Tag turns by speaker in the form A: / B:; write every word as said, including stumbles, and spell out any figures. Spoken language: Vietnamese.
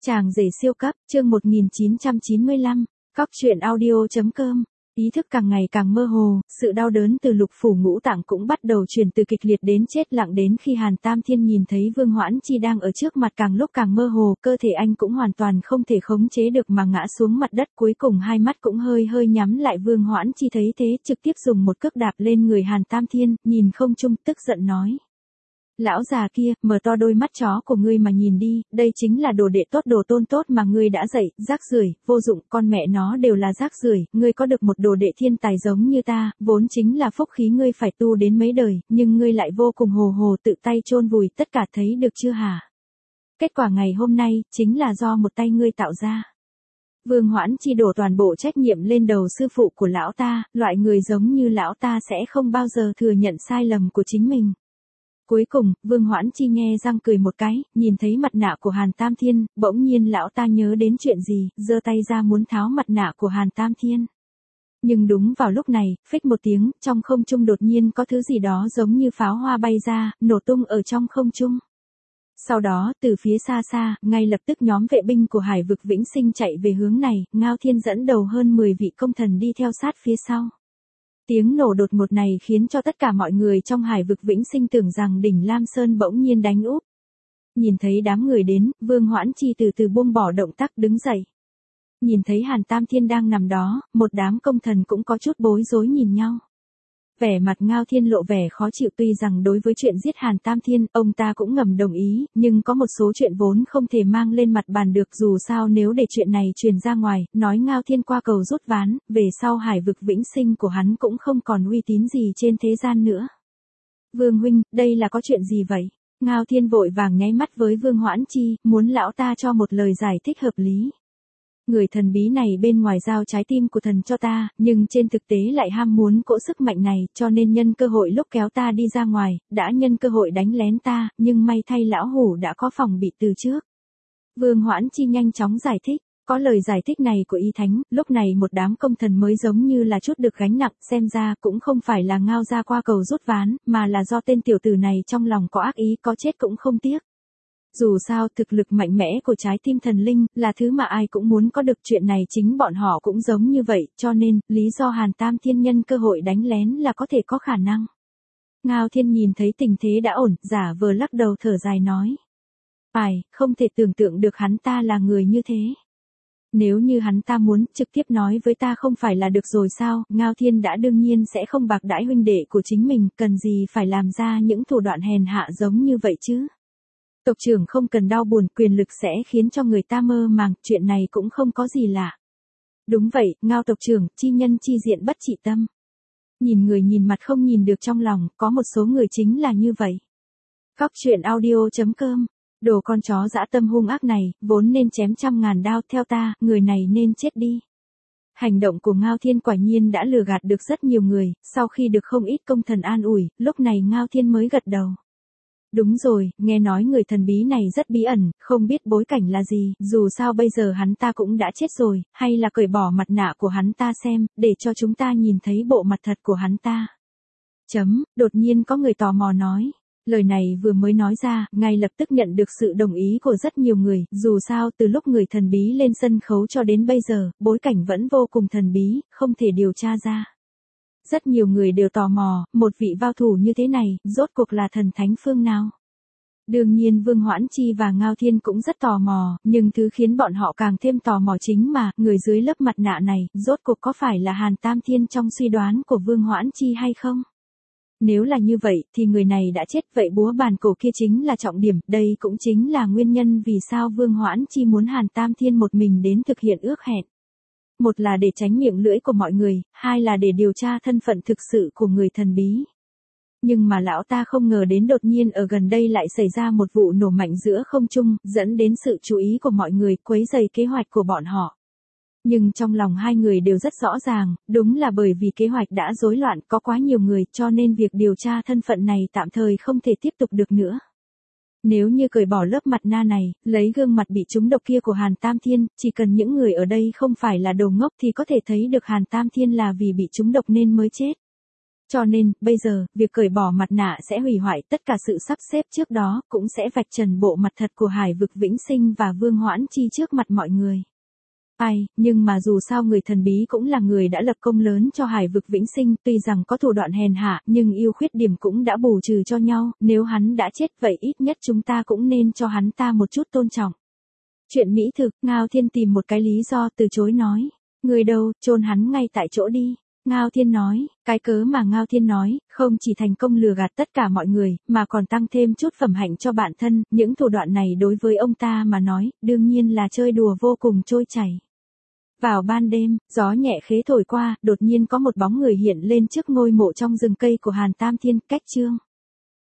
A: Chàng rể siêu cấp, chương một nghìn chín trăm chín mươi lăm, cóc truyện audio chấm com. Ý thức càng ngày càng mơ hồ, sự đau đớn từ lục phủ ngũ tạng cũng bắt đầu chuyển từ kịch liệt đến chết lặng, đến khi Hàn Tam Thiên nhìn thấy Vương Hoãn Chi đang ở trước mặt càng lúc càng mơ hồ, cơ thể anh cũng hoàn toàn không thể khống chế được mà ngã xuống mặt đất, cuối cùng hai mắt cũng hơi hơi nhắm lại. Vương Hoãn Chi thấy thế trực tiếp dùng một cước đạp lên người Hàn Tam Thiên, nhìn không trung tức giận nói. Lão già kia, mở to đôi mắt chó của ngươi mà nhìn đi, đây chính là đồ đệ tốt, đồ tôn tốt mà ngươi đã dạy, rác rưởi, vô dụng, con mẹ nó đều là rác rưởi, ngươi có được một đồ đệ thiên tài giống như ta, vốn chính là phúc khí ngươi phải tu đến mấy đời, nhưng ngươi lại vô cùng hồ hồ tự tay chôn vùi tất cả, thấy được chưa hả? Kết quả ngày hôm nay, chính là do một tay ngươi tạo ra. Vương Hoãn Chi đổ toàn bộ trách nhiệm lên đầu sư phụ của lão ta, loại người giống như lão ta sẽ không bao giờ thừa nhận sai lầm của chính mình. Cuối cùng, Vương Hoãn Chi nghe răng cười một cái, nhìn thấy mặt nạ của Hàn Tam Thiên, bỗng nhiên lão ta nhớ đến chuyện gì, giơ tay ra muốn tháo mặt nạ của Hàn Tam Thiên. Nhưng đúng vào lúc này, phích một tiếng, trong không trung đột nhiên có thứ gì đó giống như pháo hoa bay ra, nổ tung ở trong không trung. Sau đó, từ phía xa xa, ngay lập tức nhóm vệ binh của Hải vực Vĩnh Sinh chạy về hướng này, Ngao Thiên dẫn đầu hơn mười vị công thần đi theo sát phía sau. Tiếng nổ đột ngột này khiến cho tất cả mọi người trong Hải vực Vĩnh Sinh tưởng rằng đỉnh Lam Sơn bỗng nhiên đánh úp. Nhìn thấy đám người đến, Vương Hoãn Chi từ từ buông bỏ động tác đứng dậy. Nhìn thấy Hàn Tam Thiên đang nằm đó, một đám công thần cũng có chút bối rối nhìn nhau. Vẻ mặt Ngao Thiên lộ vẻ khó chịu, tuy rằng đối với chuyện giết Hàn Tam Thiên, ông ta cũng ngầm đồng ý, nhưng có một số chuyện vốn không thể mang lên mặt bàn được, dù sao nếu để chuyện này truyền ra ngoài, nói Ngao Thiên qua cầu rút ván, về sau Hải vực Vĩnh Sinh của hắn cũng không còn uy tín gì trên thế gian nữa. Vương huynh, đây là có chuyện gì vậy? Ngao Thiên vội vàng nháy mắt với Vương Hoãn Chi, muốn lão ta cho một lời giải thích hợp lý. Người thần bí này bên ngoài giao trái tim của thần cho ta, nhưng trên thực tế lại ham muốn cỗ sức mạnh này, cho nên nhân cơ hội lúc kéo ta đi ra ngoài, đã nhân cơ hội đánh lén ta, nhưng may thay lão hủ đã có phòng bị từ trước. Vương Hoãn Chi nhanh chóng giải thích, có lời giải thích này của Y Thánh, lúc này một đám công thần mới giống như là chút được gánh nặng, xem ra cũng không phải là Ngao ra qua cầu rút ván, mà là do tên tiểu tử này trong lòng có ác ý, có chết cũng không tiếc. Dù sao, thực lực mạnh mẽ của trái tim thần linh, là thứ mà ai cũng muốn có được, chuyện này chính bọn họ cũng giống như vậy, cho nên, lý do Hàn Tam Thiên nhân cơ hội đánh lén là có thể có khả năng. Ngao Thiên nhìn thấy tình thế đã ổn, giả vờ lắc đầu thở dài nói. Phải, không thể tưởng tượng được hắn ta là người như thế. Nếu như hắn ta muốn, trực tiếp nói với ta không phải là được rồi sao, Ngao Thiên đã đương nhiên sẽ không bạc đãi huynh đệ của chính mình, cần gì phải làm ra những thủ đoạn hèn hạ giống như vậy chứ. Tộc trưởng không cần đau buồn, quyền lực sẽ khiến cho người ta mơ màng, chuyện này cũng không có gì lạ. Đúng vậy, Ngao tộc trưởng, chi nhân chi diện bất trị tâm. Nhìn người nhìn mặt không nhìn được trong lòng, có một số người chính là như vậy. Cóc truyện audio chấm com, đồ con chó dã tâm hung ác này, vốn nên chém trăm ngàn đao, theo ta, người này nên chết đi. Hành động của Ngao Thiên quả nhiên đã lừa gạt được rất nhiều người, sau khi được không ít công thần an ủi, lúc này Ngao Thiên mới gật đầu. Đúng rồi, nghe nói người thần bí này rất bí ẩn, không biết bối cảnh là gì, dù sao bây giờ hắn ta cũng đã chết rồi, hay là cởi bỏ mặt nạ của hắn ta xem, để cho chúng ta nhìn thấy bộ mặt thật của hắn ta. Chấm, đột nhiên có người tò mò nói. Lời này vừa mới nói ra, ngay lập tức nhận được sự đồng ý của rất nhiều người, dù sao từ lúc người thần bí lên sân khấu cho đến bây giờ, bối cảnh vẫn vô cùng thần bí, không thể điều tra ra. Rất nhiều người đều tò mò, một vị vào thủ như thế này, rốt cuộc là thần thánh phương nào? Đương nhiên Vương Hoãn Chi và Ngao Thiên cũng rất tò mò, nhưng thứ khiến bọn họ càng thêm tò mò chính mà, người dưới lớp mặt nạ này, rốt cuộc có phải là Hàn Tam Thiên trong suy đoán của Vương Hoãn Chi hay không? Nếu là như vậy, thì người này đã chết, vậy búa bàn cổ kia chính là trọng điểm, đây cũng chính là nguyên nhân vì sao Vương Hoãn Chi muốn Hàn Tam Thiên một mình đến thực hiện ước hẹn. Một là để tránh miệng lưỡi của mọi người, hai là để điều tra thân phận thực sự của người thần bí. Nhưng mà lão ta không ngờ đến đột nhiên ở gần đây lại xảy ra một vụ nổ mạnh giữa không trung, dẫn đến sự chú ý của mọi người, quấy rầy kế hoạch của bọn họ. Nhưng trong lòng hai người đều rất rõ ràng, đúng là bởi vì kế hoạch đã rối loạn, có quá nhiều người, cho nên việc điều tra thân phận này tạm thời không thể tiếp tục được nữa. Nếu như cởi bỏ lớp mặt nạ này, lấy gương mặt bị trúng độc kia của Hàn Tam Thiên, chỉ cần những người ở đây không phải là đồ ngốc thì có thể thấy được Hàn Tam Thiên là vì bị trúng độc nên mới chết. Cho nên, bây giờ, việc cởi bỏ mặt nạ sẽ hủy hoại tất cả sự sắp xếp trước đó, cũng sẽ vạch trần bộ mặt thật của Hải Vực Vĩnh Sinh và Vương Hoãn Chi trước mặt mọi người. Ai, nhưng mà dù sao người thần bí cũng là người đã lập công lớn cho Hải Vực Vĩnh Sinh, tuy rằng có thủ đoạn hèn hạ, nhưng yêu khuyết điểm cũng đã bù trừ cho nhau, nếu hắn đã chết vậy ít nhất chúng ta cũng nên cho hắn ta một chút tôn trọng. Chuyện mỹ thực, Ngao Thiên tìm một cái lý do từ chối nói, người đâu, chôn hắn ngay tại chỗ đi. Ngao Thiên nói, cái cớ mà Ngao Thiên nói, không chỉ thành công lừa gạt tất cả mọi người, mà còn tăng thêm chút phẩm hạnh cho bản thân, những thủ đoạn này đối với ông ta mà nói, đương nhiên là chơi đùa vô cùng trôi chảy. Vào ban đêm, gió nhẹ khế thổi qua, đột nhiên có một bóng người hiện lên trước ngôi mộ trong rừng cây của Hàn Tam Thiên, cách chương.